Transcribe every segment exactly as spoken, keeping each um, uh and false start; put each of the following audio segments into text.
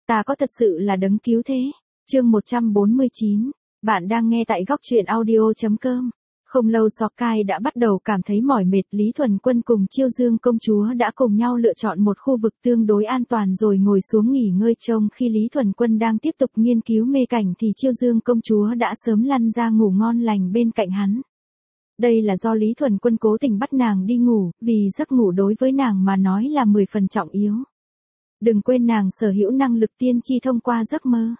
Ta có thật sự là đấng cứu thế. Chương một trăm bốn mươi chín. Bạn đang nghe tại góc truyện audio.com. Không lâu Sokai đã bắt đầu cảm thấy mỏi mệt, Lý Thuần Quân cùng Chiêu Dương công chúa đã cùng nhau lựa chọn một khu vực tương đối an toàn rồi ngồi xuống nghỉ ngơi. Trong khi Lý Thuần Quân đang tiếp tục nghiên cứu mê cảnh thì Chiêu Dương công chúa đã sớm lăn ra ngủ ngon lành bên cạnh hắn. Đây là do Lý Thuần Quân cố tình bắt nàng đi ngủ, vì giấc ngủ đối với nàng mà nói là mười phần trọng yếu. Đừng quên nàng sở hữu năng lực tiên tri thông qua giấc mơ.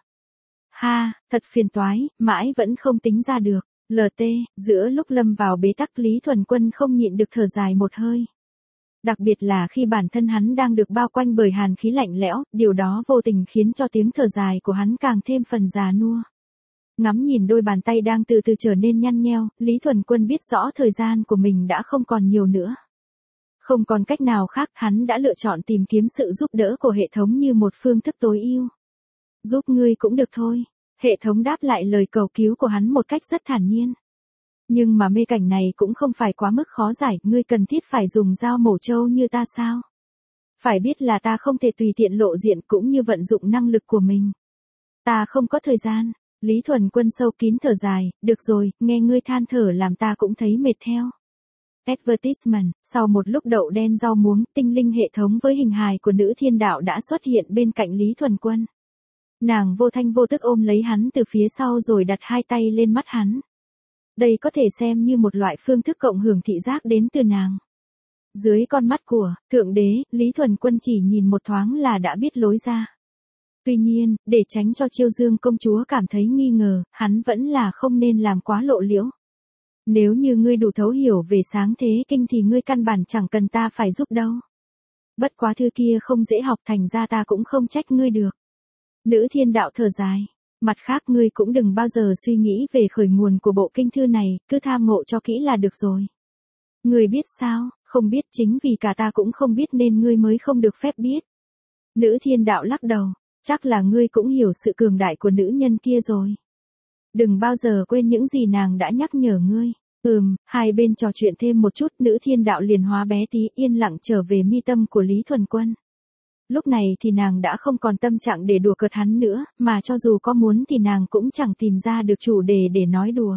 Ha, thật phiền toái, mãi vẫn không tính ra được. lờ tê, giữa lúc lâm vào bế tắc, Lý Thuần Quân không nhịn được thở dài một hơi. Đặc biệt là khi bản thân hắn đang được bao quanh bởi hàn khí lạnh lẽo, điều đó vô tình khiến cho tiếng thở dài của hắn càng thêm phần già nua. Ngắm nhìn đôi bàn tay đang từ từ trở nên nhăn nheo, Lý Thuần Quân biết rõ thời gian của mình đã không còn nhiều nữa. Không còn cách nào khác, hắn đã lựa chọn tìm kiếm sự giúp đỡ của hệ thống như một phương thức tối ưu. Giúp ngươi cũng được thôi. Hệ thống đáp lại lời cầu cứu của hắn một cách rất thản nhiên. Nhưng mà mê cảnh này cũng không phải quá mức khó giải, ngươi cần thiết phải dùng dao mổ trâu như ta sao? Phải biết là ta không thể tùy tiện lộ diện cũng như vận dụng năng lực của mình. Ta không có thời gian. Lý Thuần Quân sâu kín thở dài, được rồi, nghe ngươi than thở làm ta cũng thấy mệt theo. Advertisement, sau một lúc đậu đen rau muống, tinh linh hệ thống với hình hài của nữ thiên đạo đã xuất hiện bên cạnh Lý Thuần Quân. Nàng vô thanh vô tức ôm lấy hắn từ phía sau rồi đặt hai tay lên mắt hắn. Đây có thể xem như một loại phương thức cộng hưởng thị giác đến từ nàng. Dưới con mắt của Thượng Đế, Lý Thuần Quân chỉ nhìn một thoáng là đã biết lối ra. Tuy nhiên, để tránh cho Chiêu Dương công chúa cảm thấy nghi ngờ, hắn vẫn là không nên làm quá lộ liễu. Nếu như ngươi đủ thấu hiểu về sáng thế kinh thì ngươi căn bản chẳng cần ta phải giúp đâu. Bất quá thư kia không dễ học, thành ra ta cũng không trách ngươi được. Nữ thiên đạo thở dài. Mặt khác, ngươi cũng đừng bao giờ suy nghĩ về khởi nguồn của bộ kinh thư này, cứ tham ngộ cho kỹ là được rồi. Ngươi biết sao? Không biết, chính vì cả ta cũng không biết nên ngươi mới không được phép biết. Nữ thiên đạo lắc đầu. Chắc là ngươi cũng hiểu sự cường đại của nữ nhân kia rồi. Đừng bao giờ quên những gì nàng đã nhắc nhở ngươi. Ừm, hai bên trò chuyện thêm một chút, nữ thiên đạo liền hóa bé tí yên lặng trở về mi tâm của Lý Thuần Quân. Lúc này thì nàng đã không còn tâm trạng để đùa cợt hắn nữa, mà cho dù có muốn thì nàng cũng chẳng tìm ra được chủ đề để nói đùa.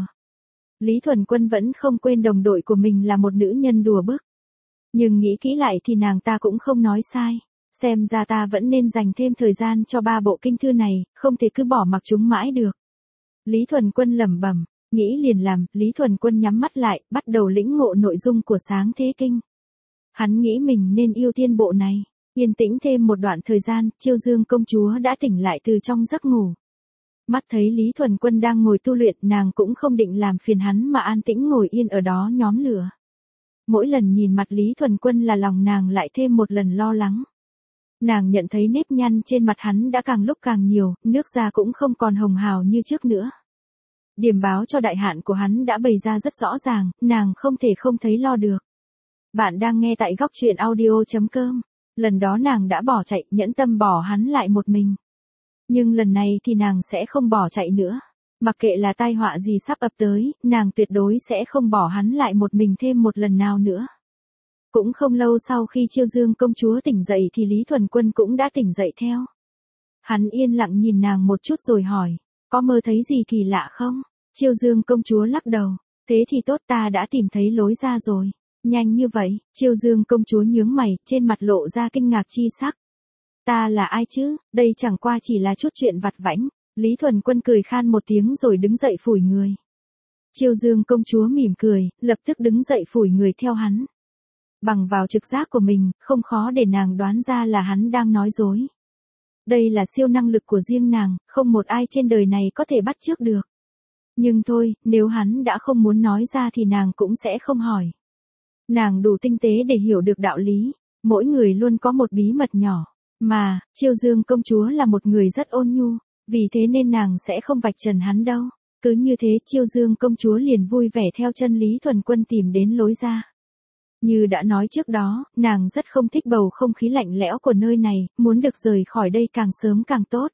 Lý Thuần Quân vẫn không quên đồng đội của mình là một nữ nhân đùa bức. Nhưng nghĩ kỹ lại thì nàng ta cũng không nói sai. Xem ra ta vẫn nên dành thêm thời gian cho ba bộ kinh thư này, không thể cứ bỏ mặc chúng mãi được. Lý Thuần Quân lẩm bẩm, nghĩ liền làm, Lý Thuần Quân nhắm mắt lại, bắt đầu lĩnh ngộ nội dung của sáng thế kinh. Hắn nghĩ mình nên ưu tiên bộ này. Yên tĩnh thêm một đoạn thời gian, Chiêu Dương công chúa đã tỉnh lại từ trong giấc ngủ. Mắt thấy Lý Thuần Quân đang ngồi tu luyện, nàng cũng không định làm phiền hắn mà an tĩnh ngồi yên ở đó nhóm lửa. Mỗi lần nhìn mặt Lý Thuần Quân là lòng nàng lại thêm một lần lo lắng. Nàng nhận thấy nếp nhăn trên mặt hắn đã càng lúc càng nhiều, nước da cũng không còn hồng hào như trước nữa. Điểm báo cho đại hạn của hắn đã bày ra rất rõ ràng, nàng không thể không thấy lo được. Bạn đang nghe tại góc truyện audio.com. Lần đó nàng đã bỏ chạy, nhẫn tâm bỏ hắn lại một mình. Nhưng lần này thì nàng sẽ không bỏ chạy nữa. Mặc kệ là tai họa gì sắp ập tới, nàng tuyệt đối sẽ không bỏ hắn lại một mình thêm một lần nào nữa. Cũng không lâu sau khi Chiêu Dương công chúa tỉnh dậy thì Lý Thuần Quân cũng đã tỉnh dậy theo. Hắn yên lặng nhìn nàng một chút rồi hỏi, có mơ thấy gì kỳ lạ không? Chiêu Dương công chúa lắc đầu, thế thì tốt, ta đã tìm thấy lối ra rồi. Nhanh như vậy, Chiêu Dương công chúa nhướng mày, trên mặt lộ ra kinh ngạc chi sắc. Ta là ai chứ, đây chẳng qua chỉ là chút chuyện vặt vãnh. Lý Thuần Quân cười khan một tiếng rồi đứng dậy phủi người. Chiêu Dương công chúa mỉm cười, lập tức đứng dậy phủi người theo hắn. Bằng vào trực giác của mình, không khó để nàng đoán ra là hắn đang nói dối. Đây là siêu năng lực của riêng nàng, không một ai trên đời này có thể bắt chước được. Nhưng thôi, nếu hắn đã không muốn nói ra thì nàng cũng sẽ không hỏi. Nàng đủ tinh tế để hiểu được đạo lý, mỗi người luôn có một bí mật nhỏ, mà, Chiêu Dương công chúa là một người rất ôn nhu, vì thế nên nàng sẽ không vạch trần hắn đâu. Cứ như thế Chiêu Dương công chúa liền vui vẻ theo chân Lý Thuần Quân tìm đến lối ra. Như đã nói trước đó, nàng rất không thích bầu không khí lạnh lẽo của nơi này, muốn được rời khỏi đây càng sớm càng tốt.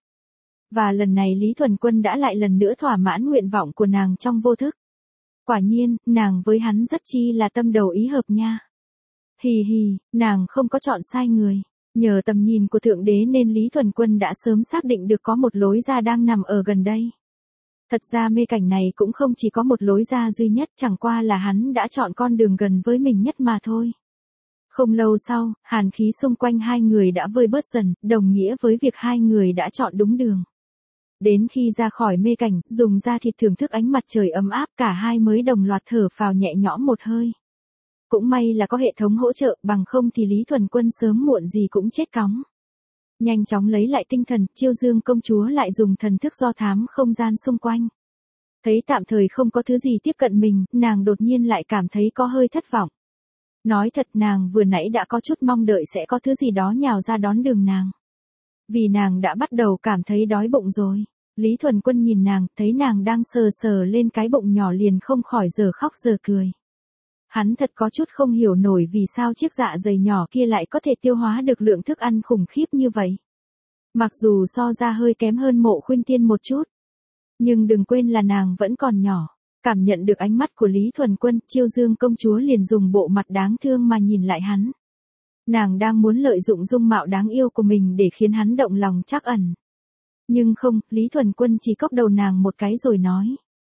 Và lần này Lý Thuần Quân đã lại lần nữa thỏa mãn nguyện vọng của nàng trong vô thức. Quả nhiên, nàng với hắn rất chi là tâm đầu ý hợp nha. Hì hì, nàng không có chọn sai người. Nhờ tầm nhìn của Thượng Đế nên Lý Thuần Quân đã sớm xác định được có một lối ra đang nằm ở gần đây. Thật ra mê cảnh này cũng không chỉ có một lối ra duy nhất, chẳng qua là hắn đã chọn con đường gần với mình nhất mà thôi. Không lâu sau, hàn khí xung quanh hai người đã vơi bớt dần, đồng nghĩa với việc hai người đã chọn đúng đường. Đến khi ra khỏi mê cảnh, dùng da thịt thưởng thức ánh mặt trời ấm áp, cả hai mới đồng loạt thở phào nhẹ nhõm một hơi. Cũng may là có hệ thống hỗ trợ, bằng không thì Lý Thuần Quân sớm muộn gì cũng chết cóng. Nhanh chóng lấy lại tinh thần, Chiêu Dương công chúa lại dùng thần thức do thám không gian xung quanh. Thấy tạm thời không có thứ gì tiếp cận mình, nàng đột nhiên lại cảm thấy có hơi thất vọng. Nói thật, nàng vừa nãy đã có chút mong đợi sẽ có thứ gì đó nhào ra đón đường nàng. Vì nàng đã bắt đầu cảm thấy đói bụng rồi. Lý Thuần Quân nhìn nàng, thấy nàng đang sờ sờ lên cái bụng nhỏ liền không khỏi giờ khóc giờ cười. Hắn thật có chút không hiểu nổi vì sao chiếc dạ dày nhỏ kia lại có thể tiêu hóa được lượng thức ăn khủng khiếp như vậy. Mặc dù so ra hơi kém hơn Mộ Khuynh Tiên một chút. Nhưng đừng quên là nàng vẫn còn nhỏ. Cảm nhận được ánh mắt của Lý Thuần Quân, Chiêu Dương công chúa liền dùng bộ mặt đáng thương mà nhìn lại hắn. Nàng đang muốn lợi dụng dung mạo đáng yêu của mình để khiến hắn động lòng trắc ẩn. Nhưng không, Lý Thuần Quân chỉ cốc đầu nàng một cái rồi nói.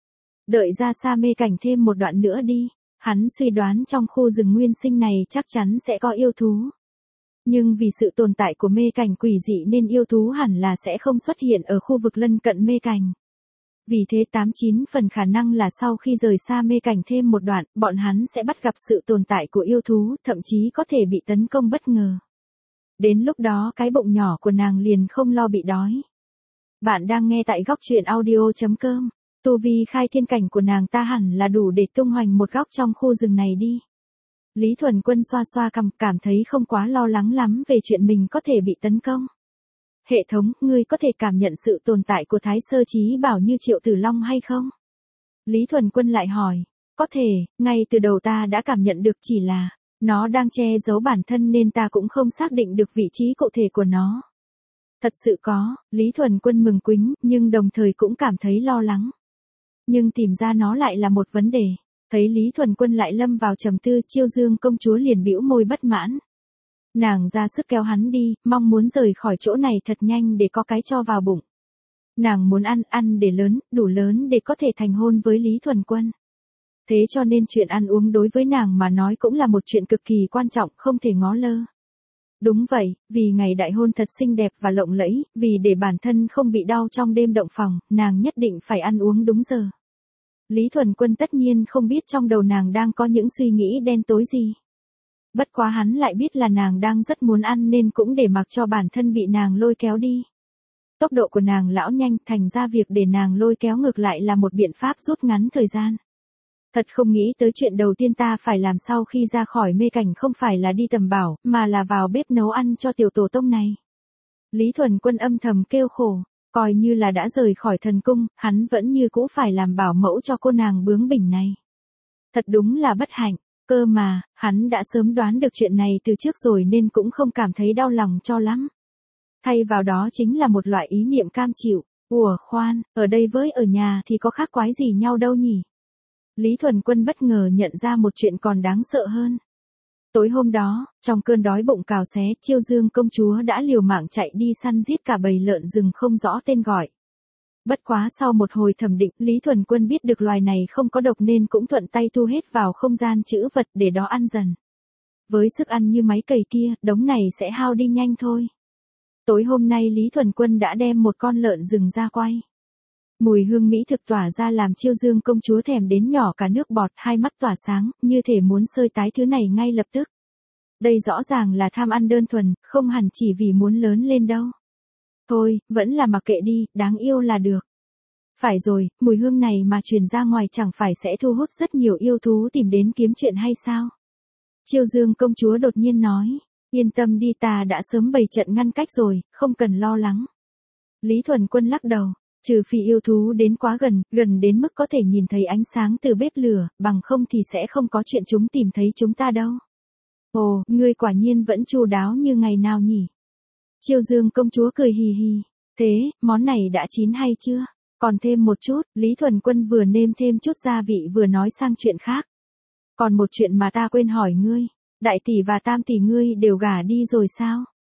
Đợi ra xa mê cảnh thêm một đoạn nữa đi. Hắn suy đoán trong khu rừng nguyên sinh này chắc chắn sẽ có yêu thú. Nhưng vì sự tồn tại của mê cảnh quỷ dị nên yêu thú hẳn là sẽ không xuất hiện ở khu vực lân cận mê cảnh. Vì thế tám chín phần khả năng là sau khi rời xa mê cảnh thêm một đoạn, bọn hắn sẽ bắt gặp sự tồn tại của yêu thú, thậm chí có thể bị tấn công bất ngờ. Đến lúc đó cái bụng nhỏ của nàng liền không lo bị đói. Bạn đang nghe tại góc truyện audio chấm com. Tu vi khai thiên cảnh của nàng ta hẳn là đủ để tung hoành một góc trong khu rừng này đi. Lý Thuần Quân xoa xoa cằm, cảm thấy không quá lo lắng lắm về chuyện mình có thể bị tấn công. Hệ thống, ngươi có thể cảm nhận sự tồn tại của Thái Sơ Chí Bảo như Triệu Tử Long hay không? Lý Thuần Quân lại hỏi. Có thể, ngay từ đầu ta đã cảm nhận được, chỉ là nó đang che giấu bản thân nên ta cũng không xác định được vị trí cụ thể của nó. Thật sự có, Lý Thuần Quân mừng quính, nhưng đồng thời cũng cảm thấy lo lắng. Nhưng tìm ra nó lại là một vấn đề. Thấy Lý Thuần Quân lại lâm vào trầm tư, Chiêu Dương công chúa liền bĩu môi bất mãn. Nàng ra sức kéo hắn đi, mong muốn rời khỏi chỗ này thật nhanh để có cái cho vào bụng. Nàng muốn ăn, ăn để lớn, đủ lớn để có thể thành hôn với Lý Thuần Quân. Thế cho nên chuyện ăn uống đối với nàng mà nói cũng là một chuyện cực kỳ quan trọng, không thể ngó lơ. Đúng vậy, vì ngày đại hôn thật xinh đẹp và lộng lẫy, vì để bản thân không bị đau trong đêm động phòng, nàng nhất định phải ăn uống đúng giờ. Lý Thuần Quân tất nhiên không biết trong đầu nàng đang có những suy nghĩ đen tối gì. Bất quá hắn lại biết là nàng đang rất muốn ăn nên cũng để mặc cho bản thân bị nàng lôi kéo đi. Tốc độ của nàng lão nhanh, thành ra việc để nàng lôi kéo ngược lại là một biện pháp rút ngắn thời gian. Thật không nghĩ tới chuyện đầu tiên ta phải làm sau khi ra khỏi mê cảnh không phải là đi tầm bảo, mà là vào bếp nấu ăn cho tiểu tổ tông này. Lý Thuần Quân âm thầm kêu khổ, coi như là đã rời khỏi thần cung, hắn vẫn như cũ phải làm bảo mẫu cho cô nàng bướng bỉnh này. Thật đúng là bất hạnh, cơ mà, hắn đã sớm đoán được chuyện này từ trước rồi nên cũng không cảm thấy đau lòng cho lắm. Thay vào đó chính là một loại ý niệm cam chịu, ủa khoan, ở đây với ở nhà thì có khác quái gì nhau đâu nhỉ? Lý Thuần Quân bất ngờ nhận ra một chuyện còn đáng sợ hơn. Tối hôm đó, trong cơn đói bụng cào xé, Chiêu Dương công chúa đã liều mạng chạy đi săn giết cả bầy lợn rừng không rõ tên gọi. Bất quá sau một hồi thẩm định, Lý Thuần Quân biết được loài này không có độc nên cũng thuận tay thu hết vào không gian trữ vật để đó ăn dần. Với sức ăn như máy cày kia, đống này sẽ hao đi nhanh thôi. Tối hôm nay Lý Thuần Quân đã đem một con lợn rừng ra quay. Mùi hương mỹ thực tỏa ra làm Chiêu Dương công chúa thèm đến nhỏ cả nước bọt, hai mắt tỏa sáng, như thể muốn xơi tái thứ này ngay lập tức. Đây rõ ràng là tham ăn đơn thuần, không hẳn chỉ vì muốn lớn lên đâu. Thôi, vẫn là mặc kệ đi, đáng yêu là được. Phải rồi, mùi hương này mà truyền ra ngoài chẳng phải sẽ thu hút rất nhiều yêu thú tìm đến kiếm chuyện hay sao? Chiêu Dương công chúa đột nhiên nói, yên tâm đi, ta đã sớm bày trận ngăn cách rồi, không cần lo lắng. Lý Thuần Quân lắc đầu. Trừ phi yêu thú đến quá gần, gần đến mức có thể nhìn thấy ánh sáng từ bếp lửa, bằng không thì sẽ không có chuyện chúng tìm thấy chúng ta đâu. Ồ, ngươi quả nhiên vẫn chu đáo như ngày nào nhỉ? Chiêu Dương công chúa cười hì hì. Thế, món này đã chín hay chưa? Còn thêm một chút, Lý Thuần Quân vừa nêm thêm chút gia vị vừa nói sang chuyện khác. Còn một chuyện mà ta quên hỏi ngươi, đại tỷ và tam tỷ ngươi đều gả đi rồi sao?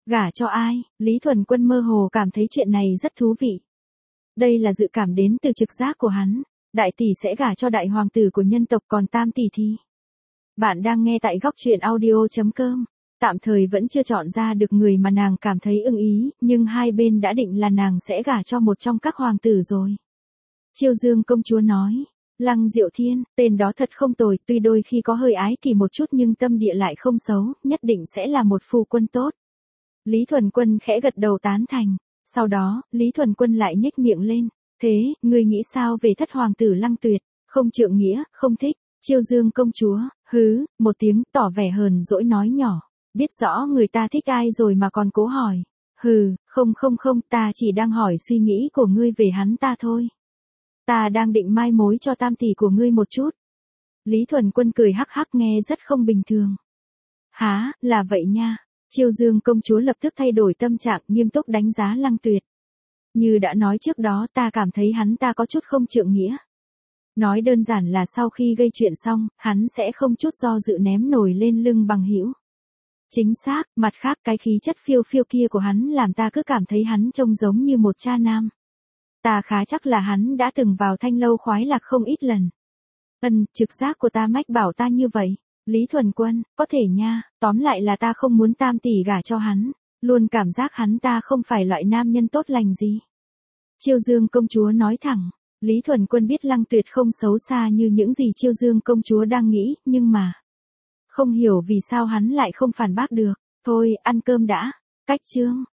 Gả cho ai? Lý Thuần Quân mơ hồ cảm thấy chuyện này rất thú vị. Đây là dự cảm đến từ trực giác của hắn. Đại tỷ sẽ gả cho đại hoàng tử của nhân tộc, còn tam tỷ thì... Bạn đang nghe tại góc truyện audio.com. Tạm thời vẫn chưa chọn ra được người mà nàng cảm thấy ưng ý, nhưng hai bên đã định là nàng sẽ gả cho một trong các hoàng tử rồi. Chiêu Dương công chúa nói, Lăng Diệu Thiên, tên đó thật không tồi, tuy đôi khi có hơi ái kỳ một chút nhưng tâm địa lại không xấu, nhất định sẽ là một phu quân tốt. Lý Thuần Quân khẽ gật đầu tán thành, sau đó, Lý Thuần Quân lại nhếch miệng lên, thế, ngươi nghĩ sao về thất hoàng tử Lăng Tuyệt, không trượng nghĩa, không thích. Chiêu Dương công chúa, hứ, một tiếng tỏ vẻ hờn dỗi nói nhỏ, biết rõ người ta thích ai rồi mà còn cố hỏi. Hừ, không không không, ta chỉ đang hỏi suy nghĩ của ngươi về hắn ta thôi. Ta đang định mai mối cho tam tỷ của ngươi một chút. Lý Thuần Quân cười hắc hắc nghe rất không bình thường. Hả, là vậy nha. Chiêu Dương công chúa lập tức thay đổi tâm trạng, nghiêm túc đánh giá Lăng Tuyệt. Như đã nói trước đó, ta cảm thấy hắn ta có chút không trượng nghĩa. Nói đơn giản là sau khi gây chuyện xong, hắn sẽ không chút do dự ném nổi lên lưng bằng hữu. Chính xác, mặt khác cái khí chất phiêu phiêu kia của hắn làm ta cứ cảm thấy hắn trông giống như một cha nam. Ta khá chắc là hắn đã từng vào Thanh Lâu khoái lạc không ít lần. Ừm, trực giác của ta mách bảo ta như vậy. Lý Thuần Quân, có thể nha, tóm lại là ta không muốn tam tỷ gả cho hắn, luôn cảm giác hắn ta không phải loại nam nhân tốt lành gì. Chiêu Dương công chúa nói thẳng. Lý Thuần Quân biết Lăng Tuyệt không xấu xa như những gì Chiêu Dương công chúa đang nghĩ, nhưng mà... Không hiểu vì sao hắn lại không phản bác được. Thôi, ăn cơm đã. Cách chương.